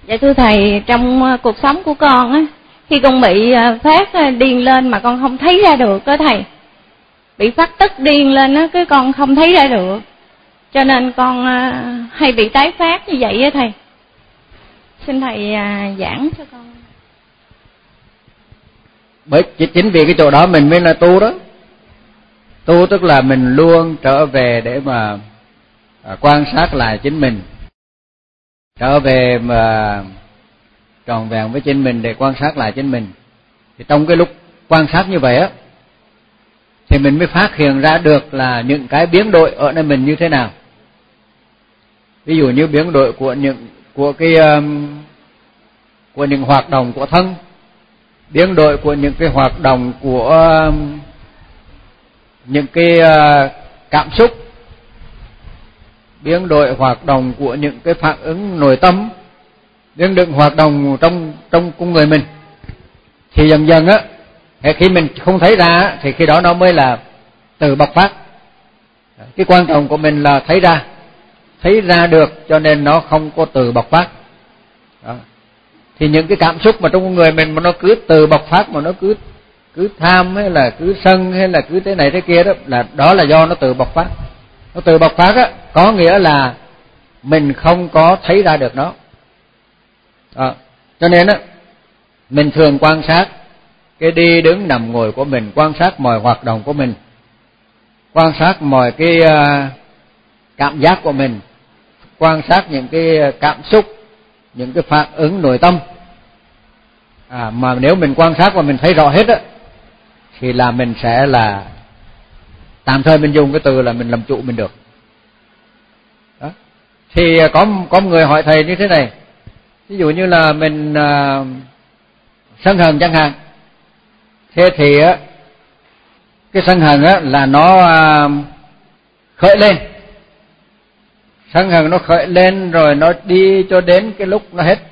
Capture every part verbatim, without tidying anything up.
Dạ thưa thầy, trong cuộc sống của con á, khi con bị phát điên lên mà con không thấy ra được á thầy, bị phát tức điên lên á, cái con không thấy ra được, cho nên con hay bị tái phát như vậy á thầy. Xin thầy giảng cho con. Bởi chính vì cái chỗ đó mình mới là tu đó. Tu tức là mình luôn trở về để mà quan sát lại chính mình, trở về mà tròn vẹn với chính mình để quan sát lại chính mình. Thì trong cái lúc quan sát như vậy á, thì mình mới phát hiện ra được là những cái biến đổi ở nơi mình như thế nào. Ví dụ như biến đổi của những của cái um, của những hoạt động của thân, biến đổi của những cái hoạt động của um, những cái uh, cảm xúc, biến đổi hoạt động của những cái phản ứng nội tâm, biến đổi hoạt động trong trong con người mình. Thì dần dần á, khi mình không thấy ra thì khi đó nó mới là từ bộc phát. Cái quan trọng của mình là thấy ra, thấy ra được, cho nên nó không có từ bộc phát. Đó. Thì những cái cảm xúc mà trong con người mình mà nó cứ từ bộc phát, mà nó cứ cứ tham hay là cứ sân hay là cứ thế này thế kia đó, là đó là do nó từ bộc phát. Nó từ bộc phát á, có nghĩa là mình không có thấy ra được nó. Đó. Cho nên á, mình thường quan sát cái đi đứng nằm ngồi của mình, quan sát mọi hoạt động của mình, quan sát mọi cái cảm giác của mình, quan sát những cái cảm xúc, những cái phản ứng nội tâm. À, mà nếu mình quan sát và mình thấy rõ hết á, thì là mình sẽ là tạm thời mình dùng cái từ là mình làm chủ mình được. Đó. Thì có có một người hỏi thầy như thế này, ví dụ như là mình uh, sân hận chẳng hạn. Thế thì á, cái sân hận á là nó uh, khởi lên, sân hận nó khởi lên rồi nó đi cho đến cái lúc nó hết,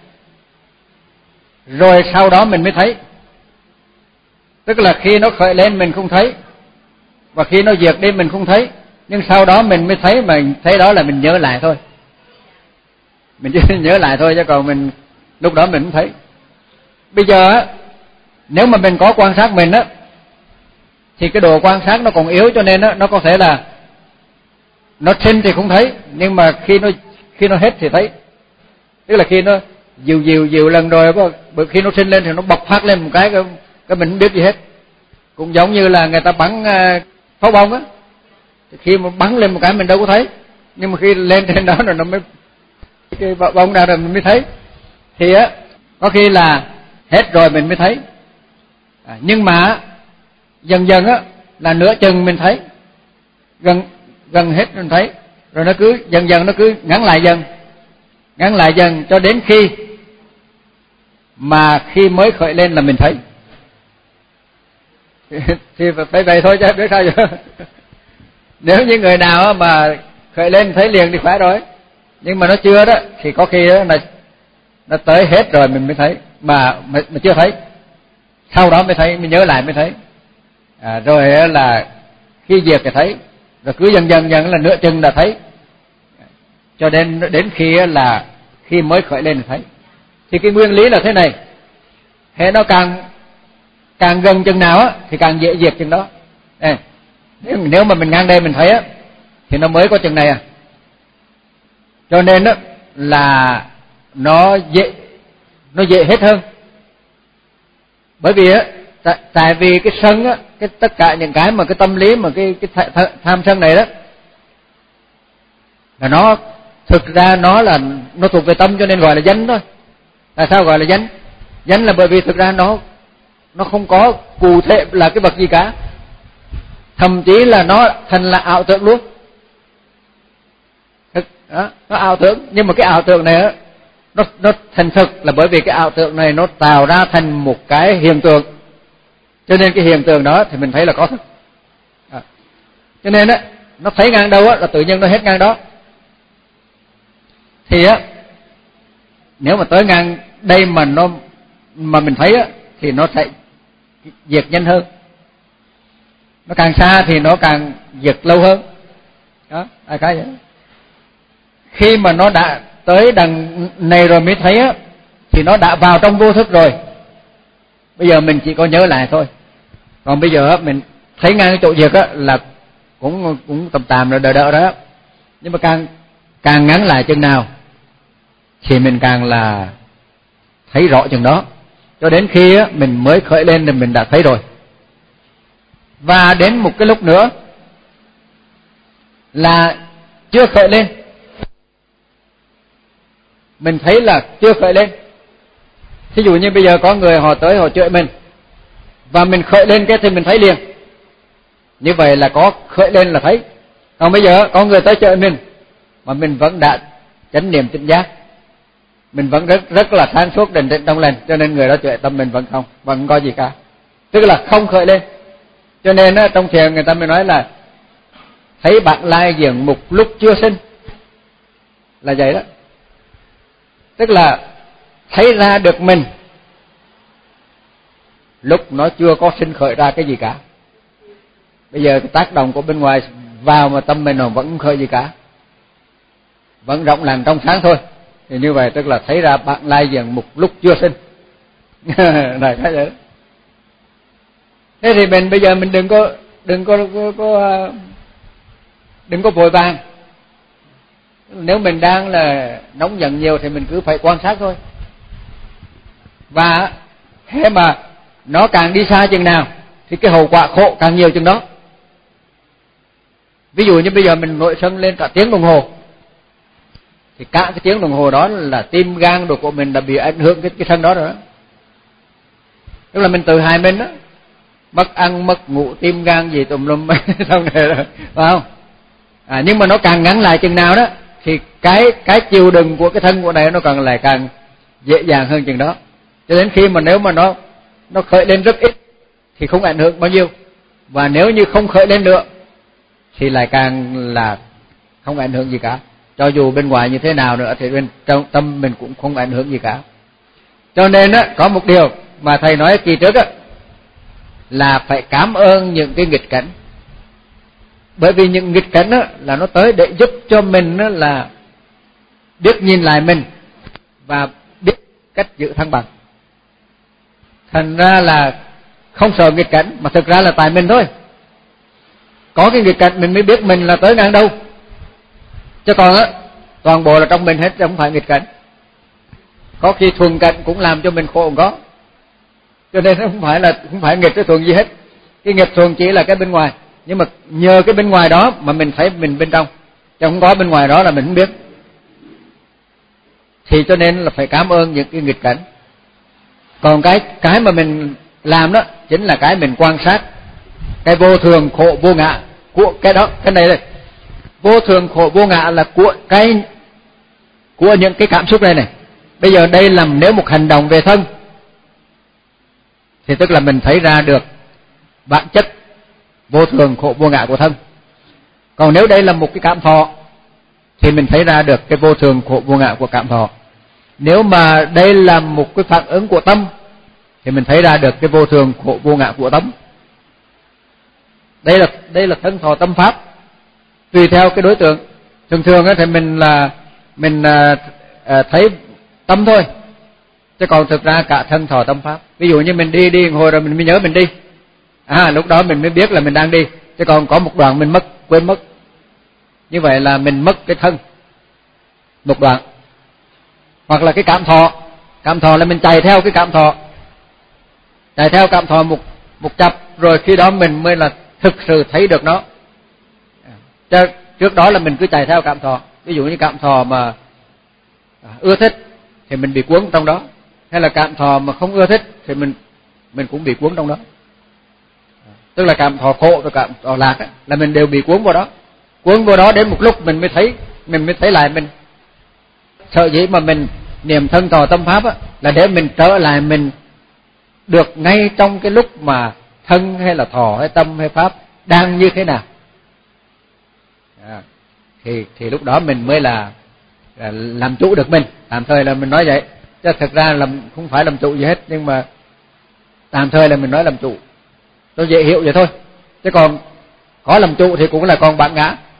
rồi sau đó mình mới thấy. Tức là khi nó khởi lên mình không thấy, và khi nó diệt đi mình không thấy, nhưng sau đó mình mới thấy, mà thấy đó là mình nhớ lại thôi. Mình chỉ nhớ lại thôi, chứ còn mình lúc đó mình không thấy. Bây giờ á, nếu mà mình có quan sát mình á, thì cái độ quan sát nó còn yếu, cho nên á, nó có thể là nó sinh thì không thấy, nhưng mà khi nó khi nó hết thì thấy. Tức là khi nó dìu dìu dìu lần rồi, khi nó sinh lên thì nó bộc phát lên một cái, cái, cái mình không biết gì hết. Cũng giống như là người ta bắn pháo bông á, khi mà bắn lên một cái mình đâu có thấy, nhưng mà khi lên trên đó rồi nó mới cái bông nào rồi mình mới thấy. Thì á, có khi là hết rồi mình mới thấy. À, nhưng mà dần dần á là nửa chừng mình thấy, gần gần hết mình thấy, rồi nó cứ dần dần nó cứ ngắn lại dần, ngắn lại dần cho đến khi mà khi mới khởi lên là mình thấy. Thì phải vậy thôi chứ biết sao vậy. Nếu như người nào mà khởi lên thấy liền thì khỏe rồi, nhưng mà nó chưa đó thì có khi đó là nó tới hết rồi mình mới thấy, mà mà, mà chưa thấy, sau đó mới thấy, mới nhớ lại mới thấy. À, rồi là khi diệt thì thấy, rồi cứ dần dần dần là nửa chừng là thấy, cho đến đến khi là khi mới khởi lên thì thấy. Thì cái nguyên lý là thế này, hệ nó càng càng gần chừng nào á thì càng dễ diệt chừng đó. Ê, nếu, nếu mà mình ngang đây mình thấy á thì nó mới có chừng này à. Cho nên á là nó dễ nó dễ hết hơn. Bởi vì á tại, tại vì cái sân á, cái tất cả những cái mà cái tâm lý mà cái cái th, tham sân này đó là nó thực ra nó là nó thuộc về tâm, cho nên gọi là danh thôi. Tại sao gọi là danh? Danh là bởi vì thực ra nó nó không có cụ thể là cái bậc gì cả, thậm chí là nó thành là ảo tưởng luôn. Thực, đó, nó ảo tưởng, nhưng mà cái ảo tưởng này á, nó nó thành thực là bởi vì cái ảo tưởng này nó tạo ra thành một cái hiện tượng, cho nên cái hiện tượng đó thì mình thấy là có thật. À, cho nên á nó thấy ngang đâu á là tự nhiên nó hết ngang đó. Thì á nếu mà tới ngang đây mà nó mà mình thấy á thì nó sẽ diệt nhanh hơn, nó càng xa thì nó càng diệt lâu hơn. Đó, cái vậy. Khi mà nó đã tới đằng này rồi mới thấy á thì nó đã vào trong vô thức rồi. Bây giờ mình chỉ có nhớ lại thôi. Còn bây giờ mình thấy ngay cái chỗ việc á là cũng cũng tầm tạm rồi đỡ đỡ đó. Nhưng mà càng càng ngắn lại chừng nào thì mình càng là thấy rõ chừng đó. Cho đến khi á mình mới khởi lên thì mình đã thấy rồi. Và đến một cái lúc nữa là chưa khởi lên, mình thấy là chưa khởi lên. Thí dụ như bây giờ có người họ tới họ chửi mình và mình khởi lên cái thì mình thấy liền. Như vậy là có khởi lên là thấy. Còn bây giờ có người tới chửi mình mà mình vẫn đã chánh niệm tỉnh giác, mình vẫn rất rất là sáng suốt định tĩnh trong lành, cho nên người đó chửi tâm mình vẫn không, vẫn không có gì cả. Tức là không khởi lên. Cho nên á, trong thiền người ta mới nói là thấy bạn lai diện mục lúc chưa sinh, là vậy đó. Tức là thấy ra được mình lúc nó chưa có sinh khởi ra cái gì cả. Bây giờ cái tác động của bên ngoài vào mà tâm mình nó vẫn không khởi gì cả, vẫn rộng lành trong sáng thôi. Thì như vậy tức là thấy ra bạn lai diện mục lúc chưa sinh. Này thấy vậy đó. Thế thì mình bây giờ mình đừng có đừng có, có, có đừng có vội vàng. Nếu mình đang là nóng giận nhiều thì mình cứ phải quan sát thôi. Và thế mà nó càng đi xa chừng nào thì cái hậu quả khổ càng nhiều chừng đó. Ví dụ như bây giờ mình nội sân lên cả tiếng đồng hồ thì cả cái tiếng đồng hồ đó là tim gan đồ của mình đã bị ảnh hưởng cái cái thân đó rồi đó. Tức là mình tự hại mình đó, mất ăn mất ngủ tim gan gì tùm lum xong này rồi, phải không? À, nhưng mà nó càng ngắn lại chừng nào đó thì cái cái chịu đựng của cái thân của này nó càng lại càng dễ dàng hơn chừng đó. Cho đến khi mà nếu mà nó nó khởi lên rất ít thì không ảnh hưởng bao nhiêu, và nếu như không khởi lên nữa thì lại càng là không ảnh hưởng gì cả. Cho dù bên ngoài như thế nào nữa thì bên trong tâm mình cũng không ảnh hưởng gì cả. Cho nên á, có một điều mà thầy nói kỳ trước á, là phải cảm ơn những cái nghịch cảnh. Bởi vì những nghịch cảnh á là nó tới để giúp cho mình á là biết nhìn lại mình và biết cách giữ thăng bằng. Thành ra là không sợ nghịch cảnh, mà thực ra là tại mình thôi. Có cái nghịch cảnh mình mới biết mình là tới ngang đâu. Chứ còn á, toàn bộ là trong mình hết, không phải nghịch cảnh. Có khi thuần cảnh cũng làm cho mình khổ không có. Cho nên không phải là không phải nghịch cái thuần gì hết. Cái nghịch thuần chỉ là cái bên ngoài, nhưng mà nhờ cái bên ngoài đó mà mình thấy mình bên trong, chứ không có bên ngoài đó là mình không biết. Thì cho nên là phải cảm ơn những cái nghịch cảnh. Còn cái cái mà mình làm đó chính là cái mình quan sát cái vô thường khổ vô ngã của cái đó. Cái này là vô thường khổ vô ngã là của cái của những cái cảm xúc này này. Bây giờ đây là nếu một hành động về thân thì tức là mình thấy ra được bản chất vô thường khổ vô ngã của thân. Còn nếu đây là một cái cảm thọ thì mình thấy ra được cái vô thường khổ vô ngã của cảm thọ. Nếu mà đây là một cái phản ứng của tâm thì mình thấy ra được cái vô thường khổ vô ngã của tâm. Đây là đây là thân thọ tâm pháp, tùy theo cái đối tượng. Thường thường thì mình là mình thấy tâm thôi, chứ còn thực ra cả thân thọ tâm pháp. Ví dụ như mình đi đi hồi rồi mình mới nhớ mình đi, à lúc đó mình mới biết là mình đang đi. Chứ còn có một đoạn mình mất, quên mất, như vậy là mình mất cái thân một đoạn. Hoặc là cái cảm thọ, cảm thọ là mình chạy theo cái cảm thọ, chạy theo cảm thọ một một chập, rồi khi đó mình mới là thực sự thấy được nó. Chứ trước đó là mình cứ chạy theo cảm thọ. Ví dụ như cảm thọ mà ưa thích thì mình bị cuốn trong đó, hay là cảm thọ mà không ưa thích thì mình mình cũng bị cuốn trong đó. Tức là cảm thọ khổ và cảm thọ lạc ấy, là mình đều bị cuốn vào đó. Cuốn vào đó đến một lúc mình mới thấy, mình mới thấy lại mình. Sợ dĩ mà mình niệm thân thọ tâm pháp á, là để mình trở lại mình được ngay trong cái lúc mà thân hay là thọ hay tâm hay pháp đang như thế nào. À, thì thì lúc đó mình mới là, là làm chủ được mình. Tạm thời là mình nói vậy, chứ thực ra là không phải làm chủ gì hết, nhưng mà tạm thời là mình nói làm chủ, tôi dễ hiểu vậy thôi. Chứ còn có làm chủ thì cũng là còn bản ngã.